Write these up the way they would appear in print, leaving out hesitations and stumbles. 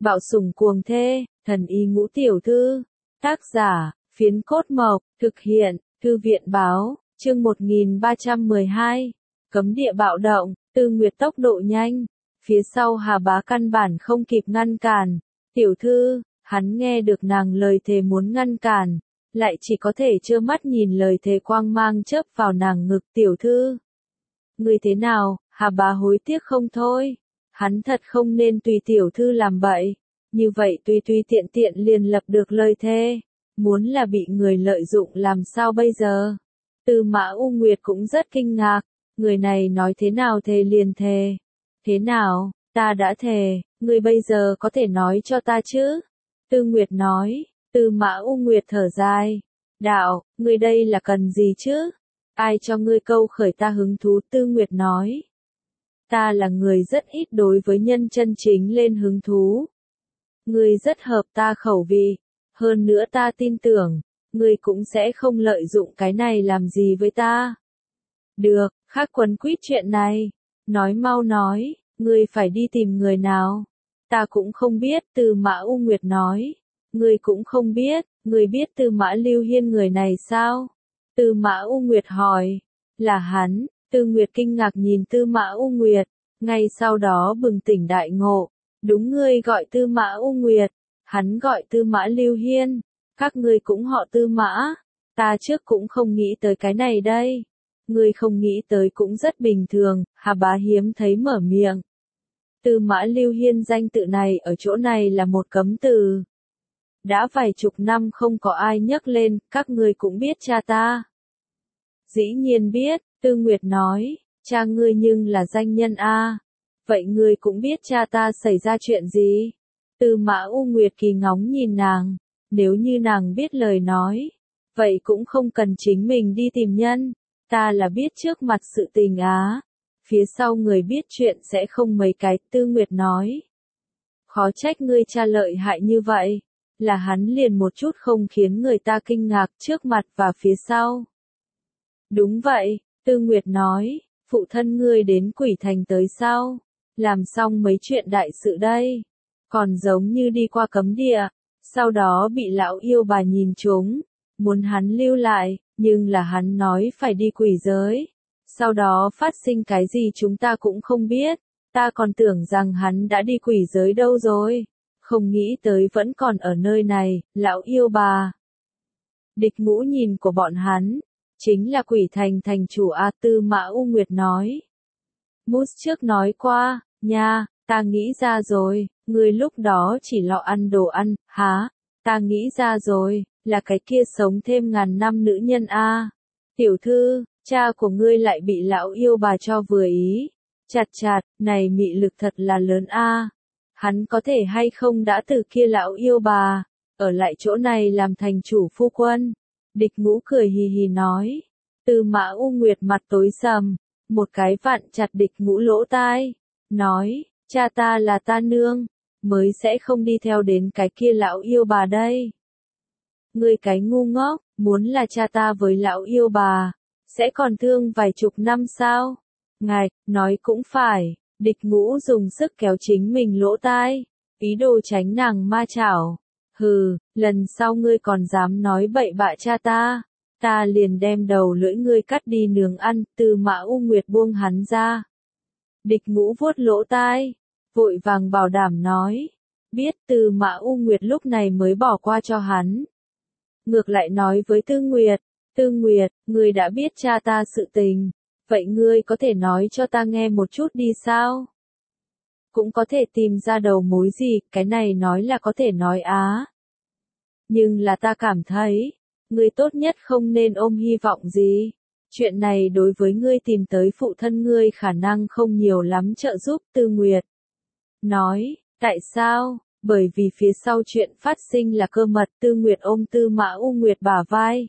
Bạo sủng cuồng thê, thần y ngũ tiểu thư. Tác giả, Phiến Cốt Mộc, thực hiện, Thư viện báo, chương 1312. Cấm địa bạo động, Tư Nguyệt tốc độ nhanh. Phía sau Hà Bá căn bản không kịp ngăn cản. Tiểu thư, hắn nghe được nàng lời thề muốn ngăn cản, lại chỉ có thể trơ mắt nhìn lời thề quang mang chớp vào nàng ngực. Tiểu thư, ngươi thế nào? Hà Bá hối tiếc không thôi. Hắn thật không nên tùy tiểu thư làm bậy, như vậy tùy tiện tiện liền lập được lời thề, muốn là bị người lợi dụng làm sao bây giờ? Tư Mã U Nguyệt cũng rất kinh ngạc, người này nói thế nào thề liền thề? Thế nào, ta đã thề, ngươi bây giờ có thể nói cho ta chứ? Tư Nguyệt nói. Tư Mã U Nguyệt thở dài, đạo, ngươi đây là cần gì chứ? Ai cho ngươi câu khởi ta hứng thú? Tư Nguyệt nói. Ta là người rất ít đối với nhân chân chính lên hứng thú. Ngươi rất hợp ta khẩu vị, hơn nữa ta tin tưởng, ngươi cũng sẽ không lợi dụng cái này làm gì với ta. Được, khác quấn quýt chuyện này, nói mau nói, ngươi phải đi tìm người nào? Ta cũng không biết. Tư Mã U Nguyệt nói. Ngươi cũng không biết, ngươi biết Tư Mã Lưu Hiên người này sao? Tư Mã U Nguyệt hỏi. Là hắn. Tư Nguyệt kinh ngạc nhìn Tư Mã U Nguyệt, ngay sau đó bừng tỉnh đại ngộ. Đúng, ngươi gọi Tư Mã U Nguyệt, hắn gọi Tư Mã Lưu Hiên, các ngươi cũng họ Tư Mã. Ta trước cũng không nghĩ tới cái này đây. Ngươi không nghĩ tới cũng rất bình thường. Hà Bá hiếm thấy mở miệng. Tư Mã Lưu Hiên danh tự này ở chỗ này là một cấm từ. Đã vài chục năm không có ai nhắc lên, các ngươi cũng biết cha ta. Dĩ nhiên biết. Tư Nguyệt nói, cha ngươi nhưng là danh nhân a. Vậy ngươi cũng biết cha ta xảy ra chuyện gì? Tư Mã U Nguyệt kỳ ngóng nhìn nàng, nếu như nàng biết lời nói, vậy cũng không cần chính mình đi tìm nhân, ta là biết trước mặt sự tình á, phía sau người biết chuyện sẽ không mấy cái. Tư Nguyệt nói, khó trách ngươi cha lợi hại như vậy, là hắn liền một chút không khiến người ta kinh ngạc trước mặt và phía sau. Đúng vậy. Tư Nguyệt nói, phụ thân ngươi đến Quỷ Thành tới sao? Làm xong mấy chuyện đại sự đây, còn giống như đi qua cấm địa, sau đó bị lão yêu bà nhìn trúng, muốn hắn lưu lại, nhưng là hắn nói phải đi quỷ giới. Sau đó phát sinh cái gì chúng ta cũng không biết, ta còn tưởng rằng hắn đã đi quỷ giới đâu rồi, không nghĩ tới vẫn còn ở nơi này. Lão yêu bà, địch ngũ nhìn của bọn hắn chính là Quỷ Thành thành chủ a. Tư Mã U Nguyệt nói. Mút trước nói qua, nha, ta nghĩ ra rồi, ngươi lúc đó chỉ lo ăn đồ ăn, hả? Ta nghĩ ra rồi, là cái kia sống thêm ngàn năm nữ nhân a. Tiểu thư, cha của ngươi lại bị lão yêu bà cho vừa ý. Chặt chặt, này mị lực thật là lớn a. Hắn có thể hay không đã từ kia lão yêu bà, ở lại chỗ này làm thành chủ phu quân? Địch ngũ cười hì hì nói. Tư Mã U Nguyệt mặt tối sầm, một cái vặn chặt địch ngũ lỗ tai, nói, cha ta là ta nương, mới sẽ không đi theo đến cái kia lão yêu bà đây. Ngươi cái ngu ngốc, muốn là cha ta với lão yêu bà, sẽ còn thương vài chục năm sao? Ngài, nói cũng phải. Địch ngũ dùng sức kéo chính mình lỗ tai, ý đồ tránh nàng ma chảo. Hừ, lần sau ngươi còn dám nói bậy bạ cha ta liền đem đầu lưỡi ngươi cắt đi nướng ăn. Tư Mã U Nguyệt buông hắn ra. Địch ngũ vuốt lỗ tai, vội vàng bảo đảm nói, biết. Tư Mã U Nguyệt lúc này mới bỏ qua cho hắn. Ngược lại nói với Tư Nguyệt, Tư Nguyệt, ngươi đã biết cha ta sự tình, vậy ngươi có thể nói cho ta nghe một chút đi sao? Cũng có thể tìm ra đầu mối gì, cái này nói là có thể nói á. Nhưng là ta cảm thấy, ngươi tốt nhất không nên ôm hy vọng gì. Chuyện này đối với ngươi tìm tới phụ thân ngươi khả năng không nhiều lắm trợ giúp. Tư Nguyệt nói, tại sao? Bởi vì phía sau chuyện phát sinh là cơ mật. Tư Nguyệt ôm Tư Mã U Nguyệt bả vai,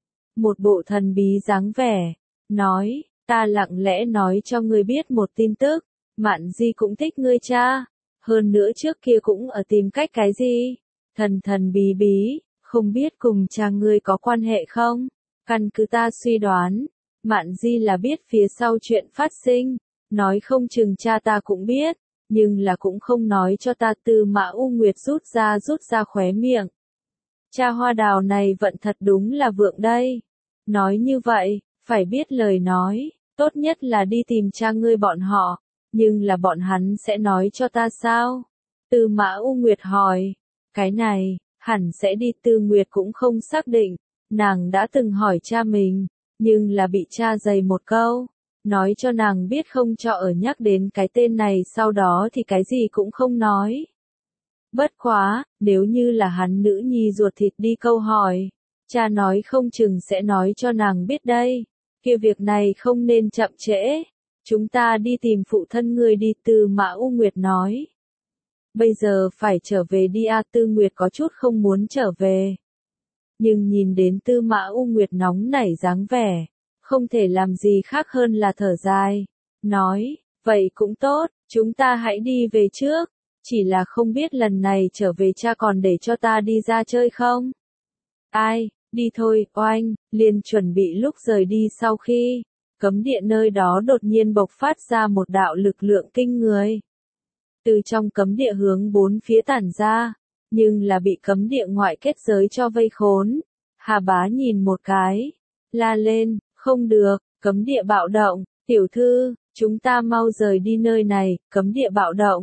một bộ thần bí dáng vẻ, nói, ta lặng lẽ nói cho ngươi biết một tin tức, Mạn Di cũng thích ngươi cha, hơn nữa trước kia cũng ở tìm cách cái gì, thần bí, không biết cùng cha ngươi có quan hệ không? Căn cứ ta suy đoán, Mạn Di là biết phía sau chuyện phát sinh, nói không chừng cha ta cũng biết, nhưng là cũng không nói cho ta. Tư Mã U Nguyệt rút ra khóe miệng. Cha Hoa Đào này vận thật đúng là vượng đây. Nói như vậy, phải biết lời nói, tốt nhất là đi tìm cha ngươi bọn họ, nhưng là bọn hắn sẽ nói cho ta sao? Tư Mã U Nguyệt hỏi, cái này, hẳn sẽ đi. Tư Nguyệt cũng không xác định, nàng đã từng hỏi cha mình, nhưng là bị cha giày một câu, nói cho nàng biết không cho ở nhắc đến cái tên này, sau đó thì cái gì cũng không nói. Bất quá, nếu như là hắn nữ nhi ruột thịt đi câu hỏi, cha nói không chừng sẽ nói cho nàng biết đây, kia việc này không nên chậm trễ, chúng ta đi tìm phụ thân ngươi đi. Tư Mã U Nguyệt nói. Bây giờ phải trở về đi à? Tư Nguyệt có chút không muốn trở về. Nhưng nhìn đến Tư Mã U Nguyệt nóng nảy dáng vẻ, không thể làm gì khác hơn là thở dài, nói, vậy cũng tốt, chúng ta hãy đi về trước, chỉ là không biết lần này trở về cha còn để cho ta đi ra chơi không? Ai, đi thôi. Oanh, liền chuẩn bị lúc rời đi, sau khi cấm địa nơi đó đột nhiên bộc phát ra một đạo lực lượng kinh người. Từ trong cấm địa hướng bốn phía tản ra, nhưng là bị cấm địa ngoại kết giới cho vây khốn. Hà Bá nhìn một cái, la lên, không được, cấm địa bạo động, tiểu thư, chúng ta mau rời đi nơi này, cấm địa bạo động.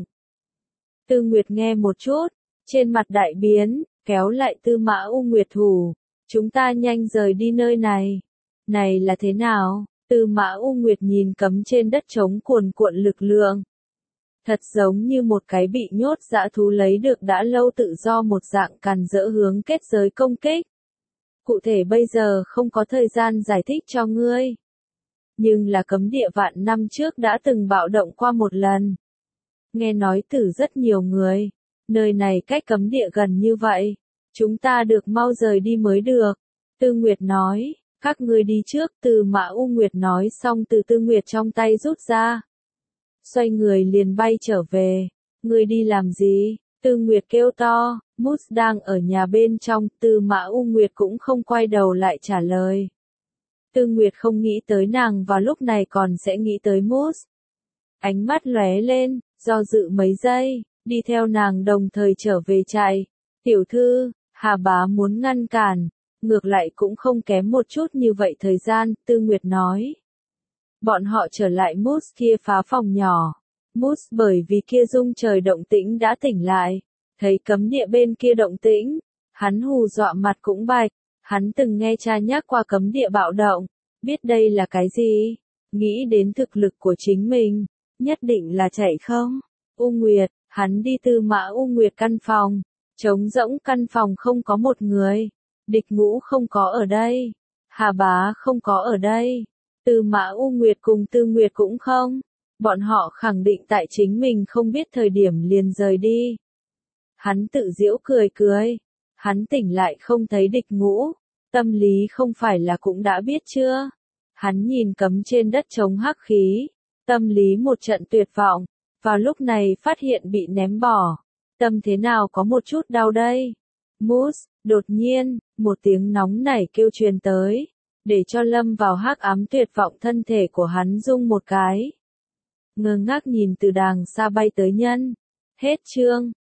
Tư Nguyệt nghe một chút, trên mặt đại biến, kéo lại Tư Mã U Nguyệt thủ, chúng ta nhanh rời đi nơi này. Này là thế nào? Tư Mã U Nguyệt nhìn cấm trên đất trống cuồn cuộn lực lượng. Thật giống như một cái bị nhốt dã thú lấy được đã lâu tự do một dạng, càn rỡ hướng kết giới công kích. Cụ thể bây giờ không có thời gian giải thích cho ngươi. Nhưng là cấm địa vạn năm trước đã từng bạo động qua một lần. Nghe nói từ rất nhiều người, nơi này cách cấm địa gần như vậy, chúng ta được mau rời đi mới được. Tư Nguyệt nói, các ngươi đi trước. Tư Mã U Nguyệt nói xong từ Tư Nguyệt trong tay rút ra. Xoay người liền bay trở về. Ngươi đi làm gì? Tư Nguyệt kêu to. Mút đang ở nhà bên trong. Tư Mã U Nguyệt cũng không quay đầu lại trả lời. Tư Nguyệt không nghĩ tới nàng vào lúc này còn sẽ nghĩ tới Mút. Ánh mắt lóe lên, do dự mấy giây, đi theo nàng đồng thời trở về trại. Tiểu thư, Hà Bá muốn ngăn cản, ngược lại cũng không kém một chút như vậy thời gian. Tư Nguyệt nói. Bọn họ trở lại Mút kia phá phòng nhỏ. Mút bởi vì kia rung trời động tĩnh đã tỉnh lại. Thấy cấm địa bên kia động tĩnh, hắn hù dọa mặt cũng bạch. Hắn từng nghe cha nhắc qua cấm địa bạo động, biết đây là cái gì, nghĩ đến thực lực của chính mình, nhất định là chạy không. U Nguyệt, hắn đi Tư Mã U Nguyệt căn phòng, trống rỗng căn phòng không có một người, Địch Ngũ không có ở đây, Hà Bá không có ở đây, Tư Mã U Nguyệt cùng Tư Nguyệt cũng không, bọn họ khẳng định tại chính mình không biết thời điểm liền rời đi. Hắn tự giễu cười cười, hắn tỉnh lại không thấy Địch Ngũ, tâm lý không phải là cũng đã biết chưa? Hắn nhìn cấm trên đất trống hắc khí, tâm lý một trận tuyệt vọng, vào lúc này phát hiện bị ném bỏ, tâm thế nào có một chút đau đây. Mút, đột nhiên, một tiếng nóng nảy kêu truyền tới, để cho lâm vào hắc ám tuyệt vọng thân thể của hắn rung một cái. Ngơ ngác nhìn từ đàng xa bay tới nhân. Hết chương.